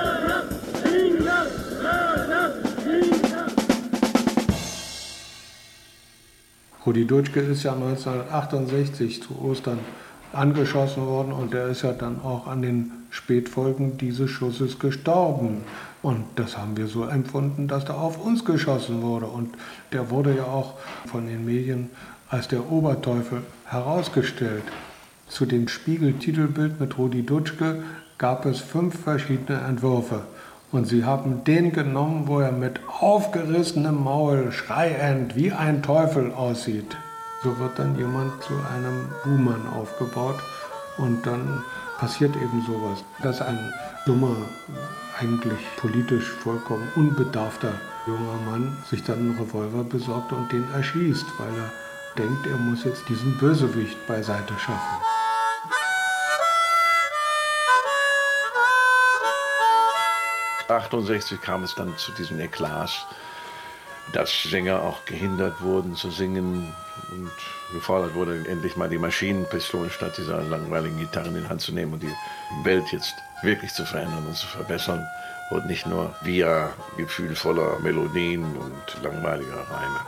Rudi Dutschke ist ja neunzehnhundertachtundsechzig zu Ostern angeschossen worden und er ist ja dann auch an den Spätfolgen dieses Schusses gestorben. Und das haben wir so empfunden, dass da auf uns geschossen wurde. Und der wurde ja auch von den Medien als der Oberteufel herausgestellt. Zu dem Spiegel-Titelbild mit Rudi Dutschke gab es fünf verschiedene Entwürfe. Und sie haben den genommen, wo er mit aufgerissenem Maul schreiend wie ein Teufel aussieht. So wird dann jemand zu einem Buhmann aufgebaut und dann passiert eben sowas, dass ein dummer, eigentlich politisch vollkommen unbedarfter junger Mann sich dann einen Revolver besorgt und den erschießt, weil er denkt, er muss jetzt diesen Bösewicht beiseite schaffen. achtundsechzig kam es dann zu diesen Eklats, dass Sänger auch gehindert wurden zu singen und gefordert wurde, endlich mal die Maschinenpistolen statt dieser langweiligen Gitarren in die Hand zu nehmen und die Welt jetzt wirklich zu verändern und zu verbessern und nicht nur via gefühlvoller Melodien und langweiliger Reime.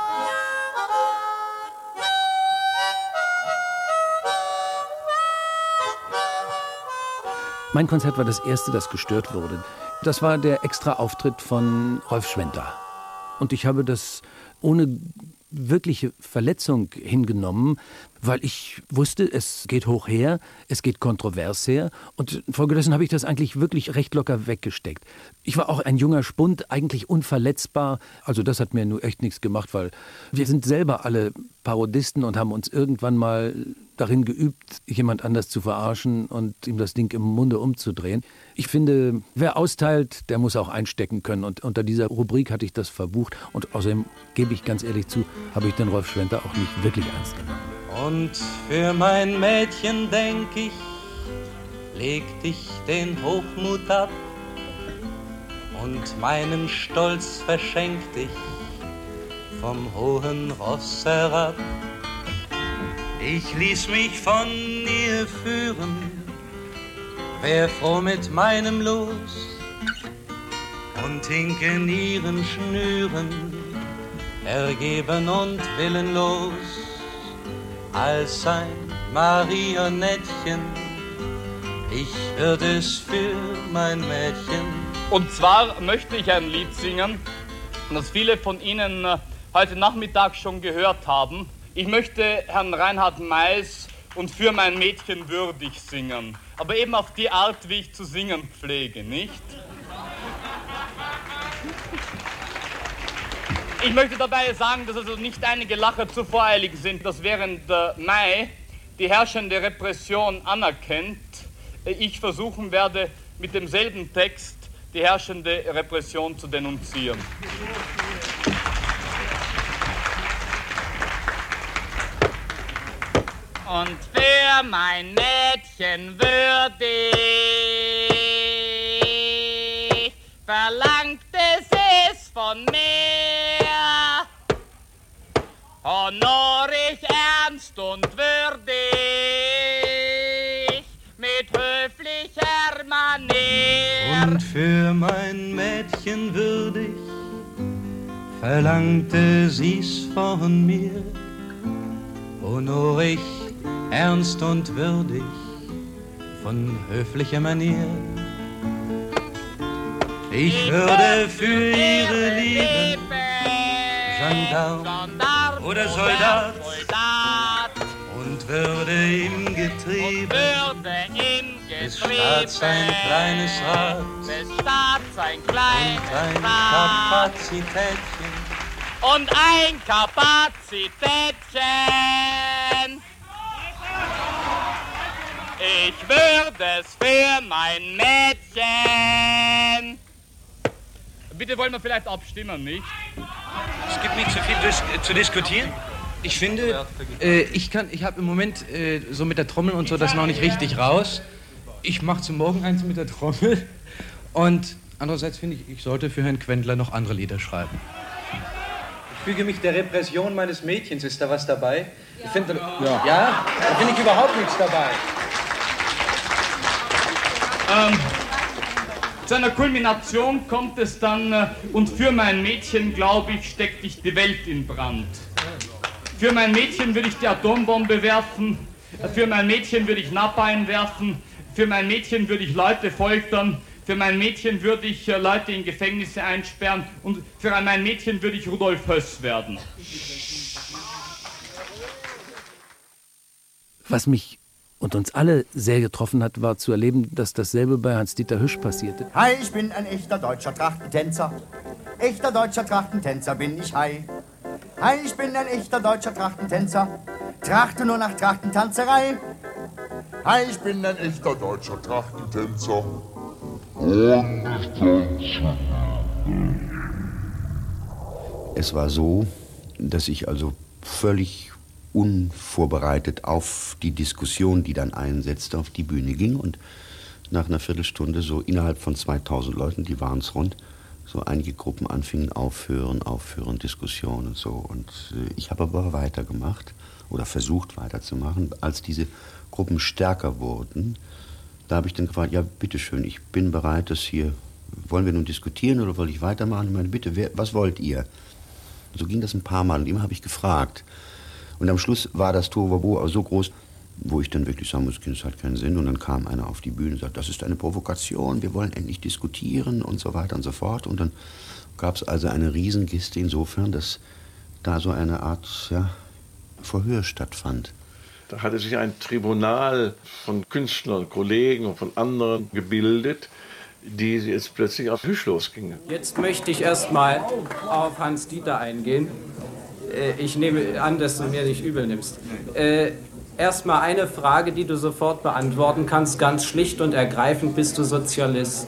Mein Konzert war das erste, das gestört wurde. Das war der Extra-Auftritt von Rolf Schwenter. Und ich habe das ohne wirkliche Verletzung hingenommen, weil ich wusste, es geht hoch her, es geht kontrovers her. Und infolgedessen habe ich das eigentlich wirklich recht locker weggesteckt. Ich war auch ein junger Spund, eigentlich unverletzbar. Also das hat mir nur echt nichts gemacht, weil wir sind selber alle Parodisten und haben uns irgendwann mal darin geübt, jemand anders zu verarschen und ihm das Ding im Munde umzudrehen. Ich finde, wer austeilt, der muss auch einstecken können. Und unter dieser Rubrik hatte ich das verbucht. Und außerdem, gebe ich ganz ehrlich zu, habe ich den Rolf Schwenter auch nicht wirklich ernst genommen. Und für mein Mädchen denk ich, leg dich den Hochmut ab und meinen Stolz verschenk dich vom hohen Ross herab. Ich ließ mich von ihr führen, wär froh mit meinem Los und hink in ihren Schnüren, ergeben und willenlos, als ein Marionettchen. Ich würde es für mein Mädchen. Und zwar möchte ich ein Lied singen, das viele von Ihnen heute Nachmittag schon gehört haben. Ich möchte Herrn Reinhard Mais und für mein Mädchen würdig singen. Aber eben auf die Art, wie ich zu singen pflege, nicht? Ich möchte dabei sagen, dass also nicht einige Lacher zu voreilig sind, dass während der Mai die herrschende Repression anerkennt, ich versuchen werde, mit demselben Text die herrschende Repression zu denunzieren. Und für mein Mädchen würdig verlangt es es von mir, honorig, ernst und würdig, mit höflicher Manier. Und für mein Mädchen würdig verlangte sie's von mir, honorig, ernst und würdig, von höflicher Manier. Ich würde für ihre Liebe Gendarm oder Soldat und würde im Getriebe des Staats ein kleines Rad und ein Kapazitätchen und ein Kapazitätchen. Ich würde es für mein Mädchen. Bitte wollen wir vielleicht abstimmen, nicht? Es gibt nicht so viel dis zu diskutieren. Ich finde, äh, ich kann, ich habe im Moment äh, so mit der Trommel und so das noch nicht richtig raus. Ich mache zum Morgen eins mit der Trommel. Und andererseits finde ich, ich sollte für Herrn Quendler noch andere Lieder schreiben. Ich füge mich der Repression meines Mädchens. Ist da was dabei? Ich finde, ja. ja, da finde ich überhaupt nichts dabei. Ähm, zu einer Kulmination kommt es dann, äh, und für mein Mädchen, glaube ich, steckt ich die Welt in Brand. Für mein Mädchen würde ich die Atombombe werfen, äh, für mein Mädchen würde ich Napalm werfen, für mein Mädchen würde ich Leute foltern, für mein Mädchen würde ich äh, Leute in Gefängnisse einsperren und für mein Mädchen würde ich Rudolf Höss werden. Was mich und uns alle sehr getroffen hat, war zu erleben, dass dasselbe bei Hans-Dieter Hüsch passierte. Hi, ich bin ein echter deutscher Trachtentänzer. Echter deutscher Trachtentänzer bin ich, hi. Hi, ich bin ein echter deutscher Trachtentänzer. Trachte nur nach Trachtentanzerei. Hi, ich bin ein echter deutscher Trachtentänzer. Es war so, dass ich also völlig unvorbereitet auf die Diskussion, die dann einsetzte, auf die Bühne ging und nach einer Viertelstunde so innerhalb von zweitausend Leuten, die waren es rund, so einige Gruppen anfingen aufhören, aufhören, Diskussionen und so. Und äh, ich habe aber weitergemacht oder versucht weiterzumachen. Als diese Gruppen stärker wurden, da habe ich dann gefragt, ja bitteschön, ich bin bereit, das hier, wollen wir nun diskutieren oder soll ich weitermachen? Ich meine, bitte, wer, was wollt ihr? So ging das ein paar Mal und immer habe ich gefragt. Und am Schluss war das Tohuwabohu so groß, wo ich dann wirklich sagen muss, das hat keinen Sinn. Und dann kam einer auf die Bühne und sagte, das ist eine Provokation, wir wollen endlich diskutieren und so weiter und so fort. Und dann gab es also eine Riesengeste insofern, dass da so eine Art ja, Verhör stattfand. Da hatte sich ein Tribunal von Künstlern, Kollegen und von anderen gebildet, die jetzt plötzlich auf Hüsch losgingen. Jetzt möchte ich erst mal auf Hans-Dieter eingehen. Ich nehme an, dass du mir nicht übel nimmst. Äh, Erstmal eine Frage, die du sofort beantworten kannst, ganz schlicht und ergreifend, bist du Sozialist?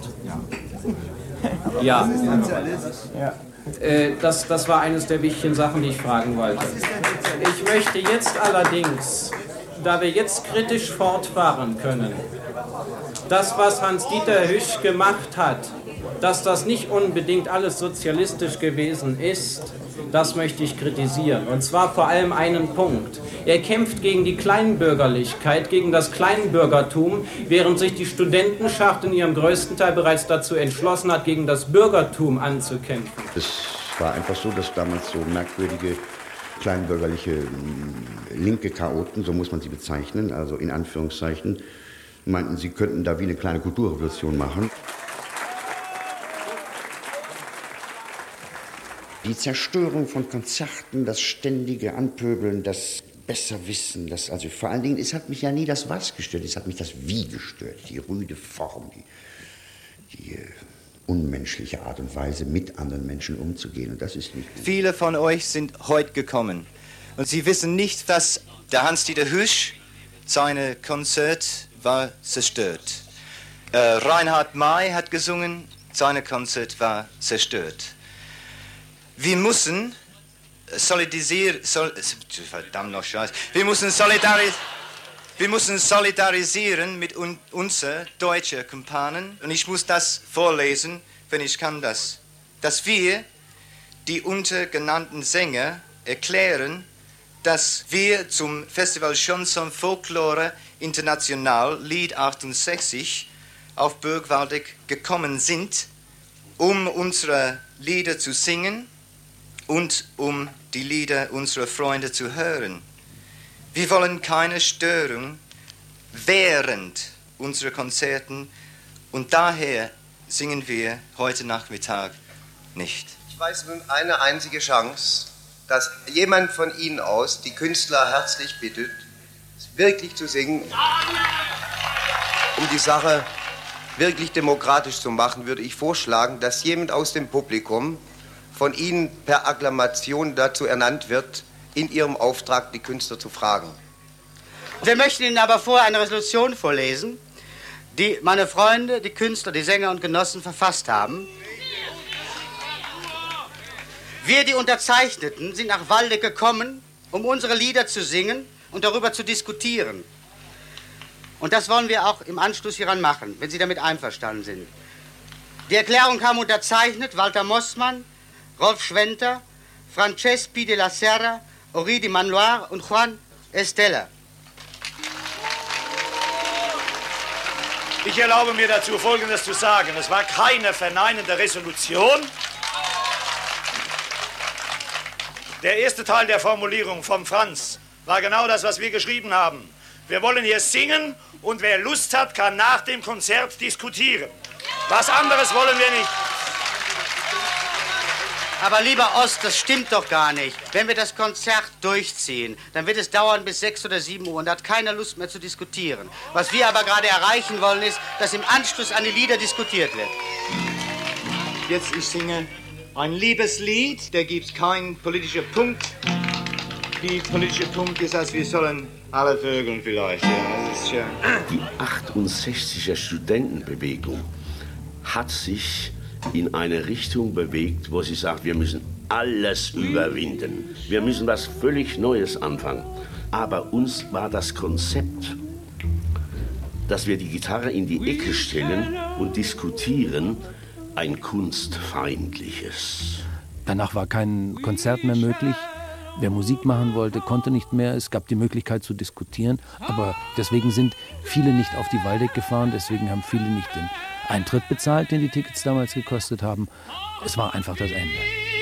Ja. Ja. Äh, das, das war eines der wichtigen Sachen, die ich fragen wollte. Ich möchte jetzt allerdings, da wir jetzt kritisch fortfahren können, das, was Hans-Dieter Hüsch gemacht hat, dass das nicht unbedingt alles sozialistisch gewesen ist, das möchte ich kritisieren. Und zwar vor allem einen Punkt. Er kämpft gegen die Kleinbürgerlichkeit, gegen das Kleinbürgertum, während sich die Studentenschaft in ihrem größten Teil bereits dazu entschlossen hat, gegen das Bürgertum anzukämpfen. Es war einfach so, dass damals so merkwürdige kleinbürgerliche linke Chaoten, so muss man sie bezeichnen, also in Anführungszeichen, meinten, sie könnten da wie eine kleine Kulturrevolution machen. Die Zerstörung von Konzerten, das ständige Anpöbeln, das Besserwissen, das, also vor allen Dingen, es hat mich ja nie das Was gestört, es hat mich das Wie gestört, die rüde Form, die, die unmenschliche Art und Weise, mit anderen Menschen umzugehen, und das ist nicht gut. Viele von euch sind heute gekommen und sie wissen nicht, was der Hans-Dieter Hüsch sein Konzert war zerstört. Äh, Reinhard May hat gesungen, sein Konzert war zerstört. Wir müssen solidarisieren, sol, verdammt noch Scheiß, wir müssen solidarisieren, wir müssen solidarisieren mit un, unseren deutschen Kumpanen, und ich muss das vorlesen, wenn ich kann das, dass wir, die untergenannten Sänger, erklären, dass wir zum Festival Chanson Folklore International Lied achtundsechzig auf Burg Waldeck gekommen sind, um unsere Lieder zu singen und um die Lieder unserer Freunde zu hören. Wir wollen keine Störung während unserer Konzerten, und daher singen wir heute Nachmittag nicht. Ich weiß nun eine einzige Chance, dass jemand von Ihnen aus die Künstler herzlich bittet, wirklich zu singen. Um die Sache wirklich demokratisch zu machen, würde ich vorschlagen, dass jemand aus dem Publikum von Ihnen per Akklamation dazu ernannt wird, in Ihrem Auftrag die Künstler zu fragen. Wir möchten Ihnen aber vorher eine Resolution vorlesen, die meine Freunde, die Künstler, die Sänger und Genossen verfasst haben. Wir, die Unterzeichneten, sind nach Waldeck gekommen, um unsere Lieder zu singen und darüber zu diskutieren. Und das wollen wir auch im Anschluss hieran machen, wenn Sie damit einverstanden sind. Die Erklärung haben unterzeichnet Walter Mossmann, Rolf Schwenter, Franceschi de la Serra, Henri de Manoir und Juan Estella. Ich erlaube mir dazu Folgendes zu sagen. Es war keine verneinende Resolution. Der erste Teil der Formulierung vom Franz war genau das, was wir geschrieben haben. Wir wollen hier singen, und wer Lust hat, kann nach dem Konzert diskutieren. Was anderes wollen wir nicht. Aber lieber Ost, das stimmt doch gar nicht. Wenn wir das Konzert durchziehen, dann wird es dauern bis sechs oder sieben Uhr und hat keiner Lust mehr zu diskutieren. Was wir aber gerade erreichen wollen, ist, dass im Anschluss an die Lieder diskutiert wird. Jetzt ich singe ein Liebeslied, da gibt es keinen politischen Punkt. Die politische Punkt ist, dass wir sollen alle Vögeln vielleicht. Ja, das ist ja. Die achtundsechziger Studentenbewegung hat sich in eine Richtung bewegt, wo sie sagt, wir müssen alles überwinden. Wir müssen was völlig Neues anfangen. Aber uns war das Konzept, dass wir die Gitarre in die Ecke stellen und diskutieren, ein kunstfeindliches. Danach war kein Konzert mehr möglich. Wer Musik machen wollte, konnte nicht mehr. Es gab die Möglichkeit zu diskutieren. Aber deswegen sind viele nicht auf die Waldeck gefahren. Deswegen haben viele nicht den Eintritt bezahlt, den die Tickets damals gekostet haben. Es war einfach das Ende.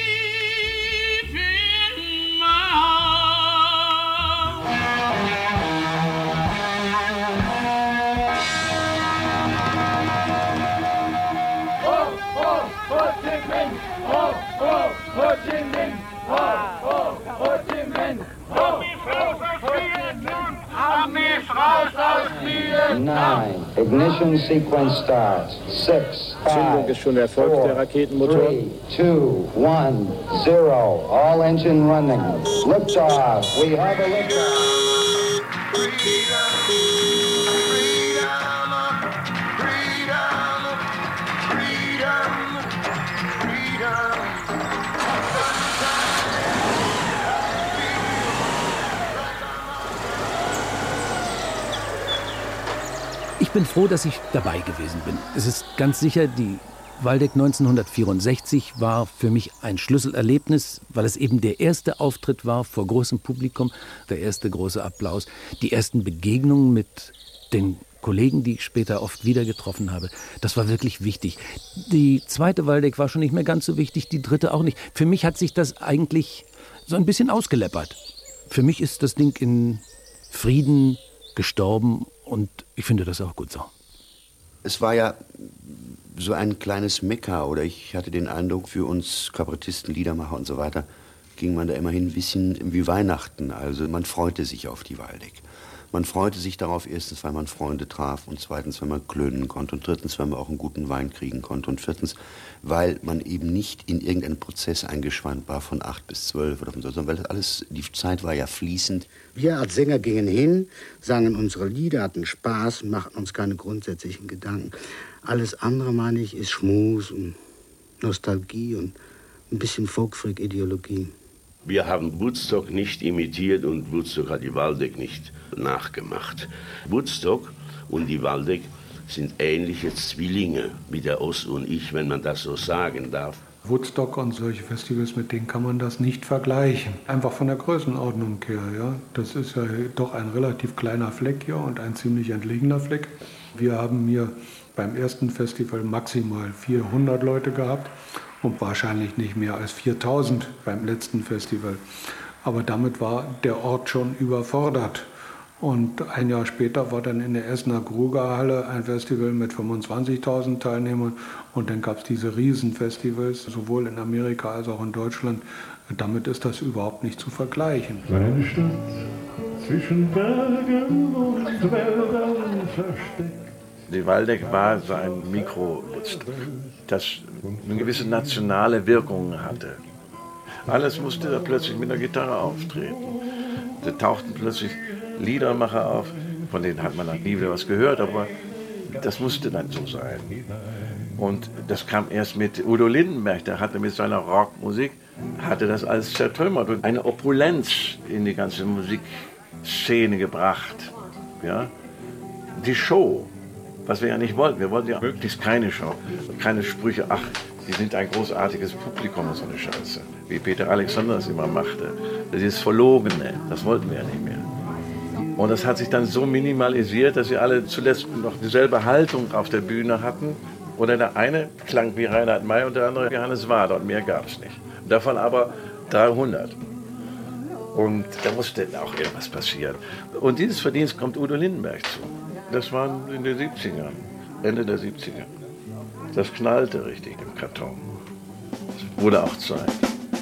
Nine. Ignition sequence starts. Six. Zündung ist schon erfolgt, der Raketenmotor. Three, two, one, zero. All engine running. Liftoff. We have a liftoff. Ich bin froh, dass ich dabei gewesen bin. Es ist ganz sicher, die Waldeck neunzehnhundertvierundsechzig war für mich ein Schlüsselerlebnis, weil es eben der erste Auftritt war vor großem Publikum, der erste große Applaus, die ersten Begegnungen mit den Kollegen, die ich später oft wieder getroffen habe. Das war wirklich wichtig. Die zweite Waldeck war schon nicht mehr ganz so wichtig, die dritte auch nicht. Für mich hat sich das eigentlich so ein bisschen ausgeleppert. Für mich ist das Ding in Frieden gestorben. Und ich finde das auch gut so. Es war ja so ein kleines Mekka, oder ich hatte den Eindruck, für uns Kabarettisten, Liedermacher und so weiter, ging man da immerhin ein bisschen wie Weihnachten. Also man freute sich auf die Waldeck. Man freute sich darauf, erstens, weil man Freunde traf und zweitens, weil man klönen konnte und drittens, weil man auch einen guten Wein kriegen konnte und viertens, weil man eben nicht in irgendeinen Prozess eingespannt war von acht bis zwölf oder von so, sondern weil das alles, die Zeit war ja fließend. Wir als Sänger gingen hin, sangen unsere Lieder, hatten Spaß, machten uns keine grundsätzlichen Gedanken. Alles andere, meine ich, ist Schmus und Nostalgie und ein bisschen Folkfreak-Ideologie. Wir haben Woodstock nicht imitiert und Woodstock hat die Waldeck nicht nachgemacht. Woodstock und die Waldeck sind ähnliche Zwillinge wie der Ost und ich, wenn man das so sagen darf. Woodstock und solche Festivals, mit denen kann man das nicht vergleichen. Einfach von der Größenordnung her. Ja? Das ist ja doch ein relativ kleiner Fleck hier und ein ziemlich entlegener Fleck. Wir haben hier beim ersten Festival maximal vierhundert Leute gehabt und wahrscheinlich nicht mehr als viertausend beim letzten Festival. Aber damit war der Ort schon überfordert. Und ein Jahr später war dann in der Essener Grugerhalle ein Festival mit fünfundzwanzigtausend Teilnehmern. Und dann gab es diese Riesenfestivals, sowohl in Amerika als auch in Deutschland. Damit ist das überhaupt nicht zu vergleichen. Eine Stadt zwischen Bergen und Wäldern versteckt. Die Waldeck war so ein Mikro, das eine gewisse nationale Wirkung hatte. Alles musste da plötzlich mit der Gitarre auftreten. Da tauchten plötzlich Liedermacher auf, von denen hat man dann nie wieder was gehört, aber das musste dann so sein. Und das kam erst mit Udo Lindenberg, der hatte mit seiner Rockmusik, hatte das alles zertrümmert und eine Opulenz in die ganze Musikszene gebracht. Ja? Die Show, was wir ja nicht wollten, wir wollten ja möglichst keine Show, keine Sprüche, ach, die sind ein großartiges Publikum und so eine Scheiße, wie Peter Alexander das immer machte. Das ist Verlogene, das wollten wir ja nicht mehr. Und das hat sich dann so minimalisiert, dass wir alle zuletzt noch dieselbe Haltung auf der Bühne hatten. Oder der eine klang wie Reinhard May und der andere wie Hannes Wader und mehr gab es nicht. Davon aber dreihundert. Und da musste auch irgendwas passieren. Und dieses Verdienst kommt Udo Lindenberg zu. Das war in den siebzigern, Ende der siebziger. Das knallte richtig im Karton. Es wurde auch Zeit.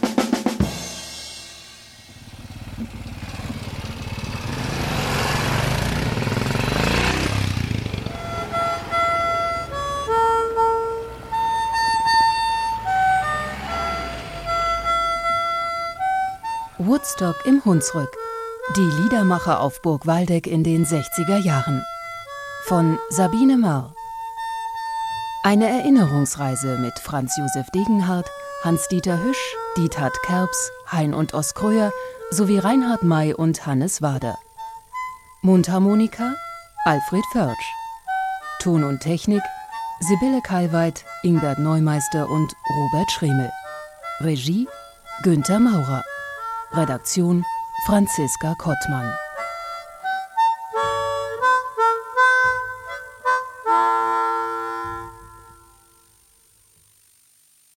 Woodstock im Hunsrück. Die Liedermacher auf Burg Waldeck in den sechziger Jahren. Von Sabine Marr. Eine Erinnerungsreise mit Franz Josef Degenhardt, Hans-Dieter Hüsch, Diethard Kerbs, Hein und Oskröer sowie Reinhard May und Hannes Wader. Mundharmonika Alfred Förtsch. Ton und Technik Sibylle Kalweit, Ingbert Neumeister und Robert Schremel. Regie Günther Maurer. Redaktion Franziska Kottmann.